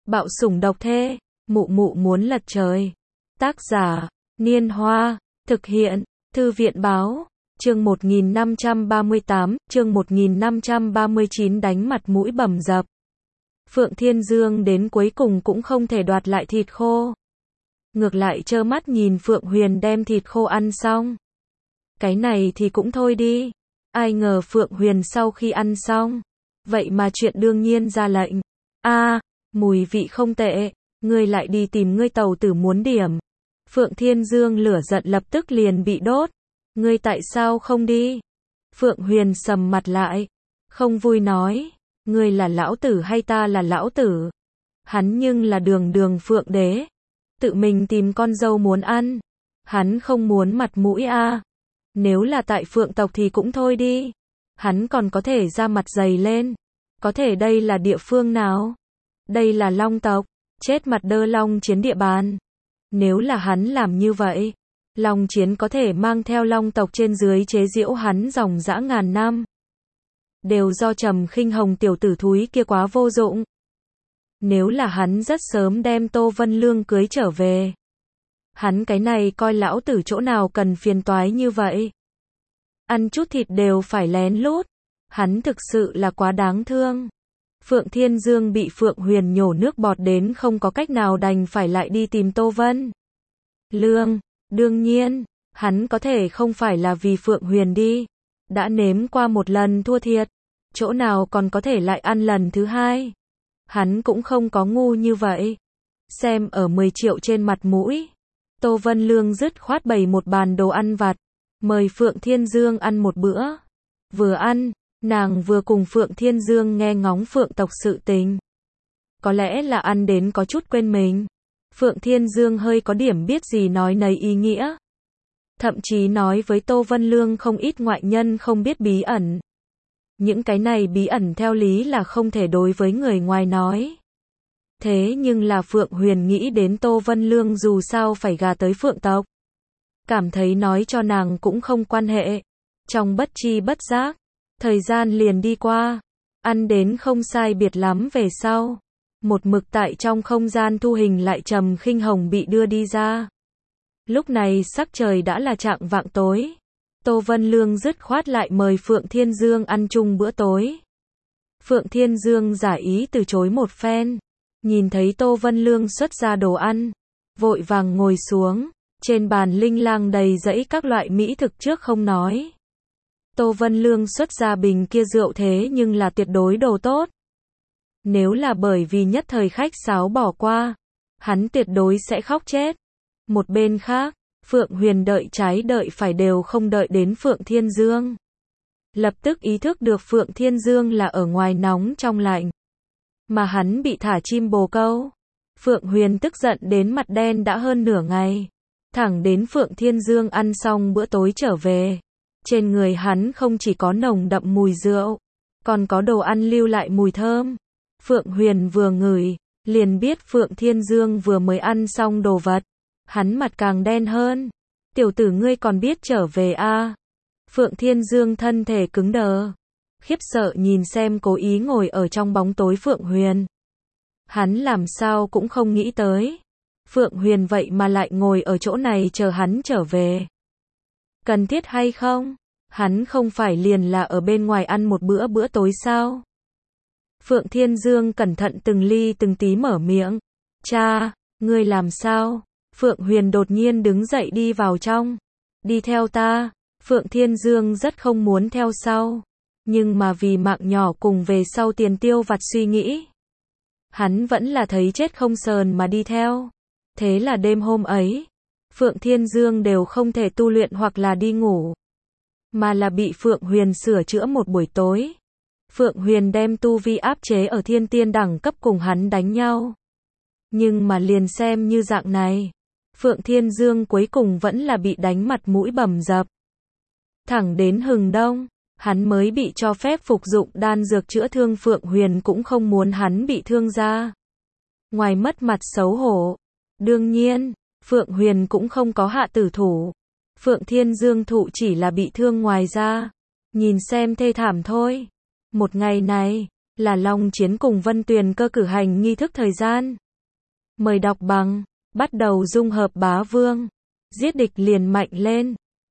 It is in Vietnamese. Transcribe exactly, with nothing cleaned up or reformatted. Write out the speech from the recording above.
Bạo sủng độc thê, mụ mụ muốn lật trời. Tác giả, Niên Hoa, thực hiện, Thư viện báo, chương một nghìn năm trăm ba mươi tám, chương một nghìn năm trăm ba mươi chín đánh mặt mũi bầm dập. Phượng Thiên Dương đến cuối cùng cũng không thể đoạt lại thịt khô. Ngược lại trơ mắt nhìn Phượng Huyền đem thịt khô ăn xong. Cái này thì cũng thôi đi. Ai ngờ Phượng Huyền sau khi ăn xong, vậy mà chuyện đương nhiên ra lệnh. A, mùi vị không tệ, ngươi lại đi tìm ngươi tàu tử muốn điểm. Phượng Thiên Dương lửa giận lập tức liền bị đốt. Ngươi tại sao không đi? Phượng Huyền sầm mặt lại, không vui nói, ngươi là lão tử hay ta là lão tử? Hắn nhưng là đường đường Phượng đế, tự mình tìm con dâu muốn ăn, hắn không muốn mặt mũi a. À. Nếu là tại Phượng tộc thì cũng thôi đi, hắn còn có thể ra mặt dày lên. Có thể đây là địa phương nào? Đây là Long tộc, chết mặt đơ Long Chiến địa bàn. Nếu là hắn làm như vậy, Long Chiến có thể mang theo Long tộc trên dưới chế giễu hắn dòng dã ngàn năm. Đều do Trầm Khinh Hồng tiểu tử thúi kia quá vô dụng. Nếu là hắn rất sớm đem Tô Vân Lương cưới trở về, hắn cái này coi lão tử chỗ nào cần phiền toái như vậy. Ăn chút thịt đều phải lén lút, hắn thực sự là quá đáng thương. Phượng Thiên Dương bị Phượng Huyền nhổ nước bọt đến không có cách nào đành phải lại đi tìm Tô Vân Lương. Đương nhiên, hắn có thể không phải là vì Phượng Huyền đi. Đã nếm qua một lần thua thiệt, chỗ nào còn có thể lại ăn lần thứ hai. Hắn cũng không có ngu như vậy. Xem ở mười triệu trên mặt mũi, Tô Vân Lương dứt khoát bày một bàn đồ ăn vặt, mời Phượng Thiên Dương ăn một bữa. Vừa ăn, nàng vừa cùng Phượng Thiên Dương nghe ngóng Phượng tộc sự tình. Có lẽ là ăn đến có chút quên mình, Phượng Thiên Dương hơi có điểm biết gì nói nấy ý nghĩa. Thậm chí nói với Tô Vân Lương không ít ngoại nhân không biết bí ẩn. Những cái này bí ẩn theo lý là không thể đối với người ngoài nói. Thế nhưng là Phượng Huyền nghĩ đến Tô Vân Lương dù sao phải gả tới Phượng tộc, cảm thấy nói cho nàng cũng không quan hệ. Trong bất chi bất giác, thời gian liền đi qua, ăn đến không sai biệt lắm về sau, một mực tại trong không gian thu hình lại Trầm Khinh Hồng bị đưa đi ra. Lúc này sắc trời đã là chạng vạng tối. Tô Vân Lương dứt khoát lại mời Phượng Thiên Dương ăn chung bữa tối. Phượng Thiên Dương giả ý từ chối một phen, nhìn thấy Tô Vân Lương xuất ra đồ ăn, vội vàng ngồi xuống, trên bàn linh lang đầy dẫy các loại mỹ thực trước không nói. Tô Vân Lương xuất ra bình kia rượu thế nhưng là tuyệt đối đồ tốt. Nếu là bởi vì nhất thời khách sáo bỏ qua, hắn tuyệt đối sẽ khóc chết. Một bên khác, Phượng Huyền đợi trái đợi phải đều không đợi đến Phượng Thiên Dương. Lập tức ý thức được Phượng Thiên Dương là ở ngoài nóng trong lạnh, mà hắn bị thả chim bồ câu. Phượng Huyền tức giận đến mặt đen đã hơn nửa ngày. Thẳng đến Phượng Thiên Dương ăn xong bữa tối trở về, trên người hắn không chỉ có nồng đậm mùi rượu, còn có đồ ăn lưu lại mùi thơm. Phượng Huyền vừa ngửi, liền biết Phượng Thiên Dương vừa mới ăn xong đồ vật. Hắn mặt càng đen hơn. Tiểu tử ngươi còn biết trở về a? À? Phượng Thiên Dương thân thể cứng đờ, khiếp sợ nhìn xem cố ý ngồi ở trong bóng tối Phượng Huyền. Hắn làm sao cũng không nghĩ tới, Phượng Huyền vậy mà lại ngồi ở chỗ này chờ hắn trở về. Cần thiết hay không? Hắn không phải liền là ở bên ngoài ăn một bữa bữa tối sao? Phượng Thiên Dương cẩn thận từng ly từng tí mở miệng. Cha, ngươi làm sao? Phượng Huyền đột nhiên đứng dậy đi vào trong. Đi theo ta. Phượng Thiên Dương rất không muốn theo sau, nhưng mà vì mạng nhỏ cùng về sau tiền tiêu vặt suy nghĩ, hắn vẫn là thấy chết không sờn mà đi theo. Thế là đêm hôm ấy, Phượng Thiên Dương đều không thể tu luyện hoặc là đi ngủ, mà là bị Phượng Huyền sửa chữa một buổi tối. Phượng Huyền đem tu vi áp chế ở thiên tiên đẳng cấp cùng hắn đánh nhau. Nhưng mà liền xem như dạng này, Phượng Thiên Dương cuối cùng vẫn là bị đánh mặt mũi bầm dập. Thẳng đến hừng đông, hắn mới bị cho phép phục dụng đan dược chữa thương. Phượng Huyền cũng không muốn hắn bị thương ra, ngoài mất mặt xấu hổ. Đương nhiên, Phượng Huyền cũng không có hạ tử thủ. Phượng Thiên Dương thụ chỉ là bị thương ngoài ra, nhìn xem thê thảm thôi. Một ngày này, là Long Chiến cùng Vân Tuyền Cơ cử hành nghi thức thời gian. Mời đọc bằng, bắt đầu dung hợp bá vương. Giết địch liền mạnh lên.